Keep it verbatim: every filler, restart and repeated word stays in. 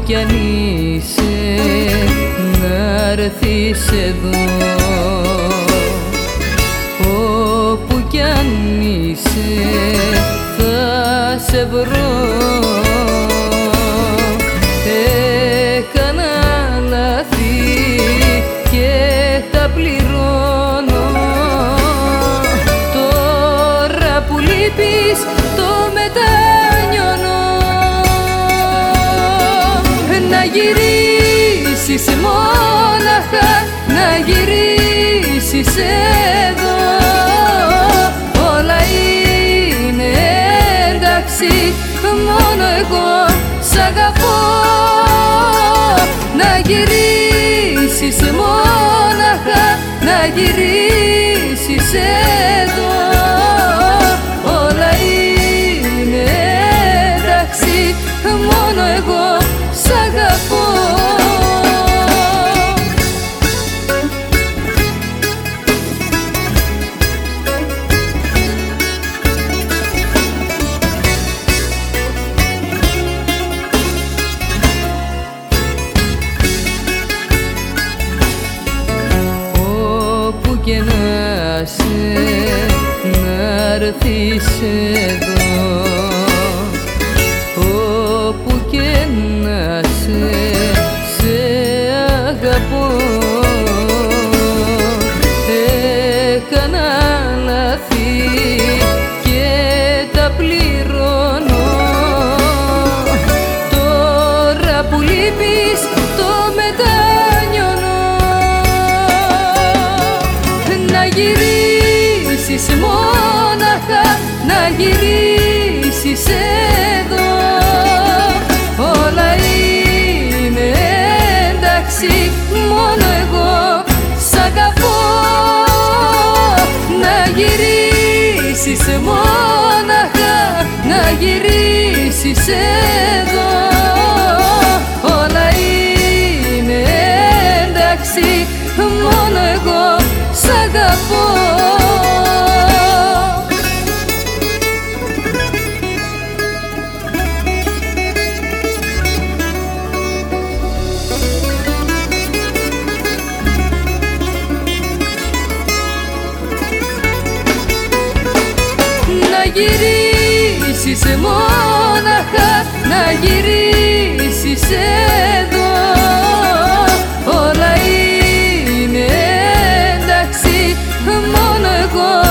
κι αν είσαι να'ρθεις εδώ, όπου κι αν είσαι θα σε βρω. Έκανα λάθη και τα πληρώνω, τώρα που λείπεις το μετανιώνω. Να γυρίσεις μόναχα, να γυρίσεις εδώ, όλα είναι εντάξει, μόνο εγώ σ' αγαπώ. Να γυρίσεις μόναχα, να γυρίσεις εδώ, όλα είναι εντάξει, μόνο εγώ σ' αγαπώ. Όπου και να σε, να'ρθεις εδώ, όπου και να σε, σε αγαπώ. Έκανα λάθη και τα πληρώνω, τώρα που λείπεις το μετανιώνω. Να γυρίσεις μόναχα, να γυρίσεις εδώ, όλα είναι εντάξει, μόνο εγώ σ' αγαπώ. Να γυρίσεις μόναχα, να γυρίσεις εδώ, όλα είναι εντάξει, μόνο εγώ σ' αγαπώ. Να γυρίσεις μόναχα, να γυρίσεις εδώ, όλα είναι εντάξει, μόνο εγώ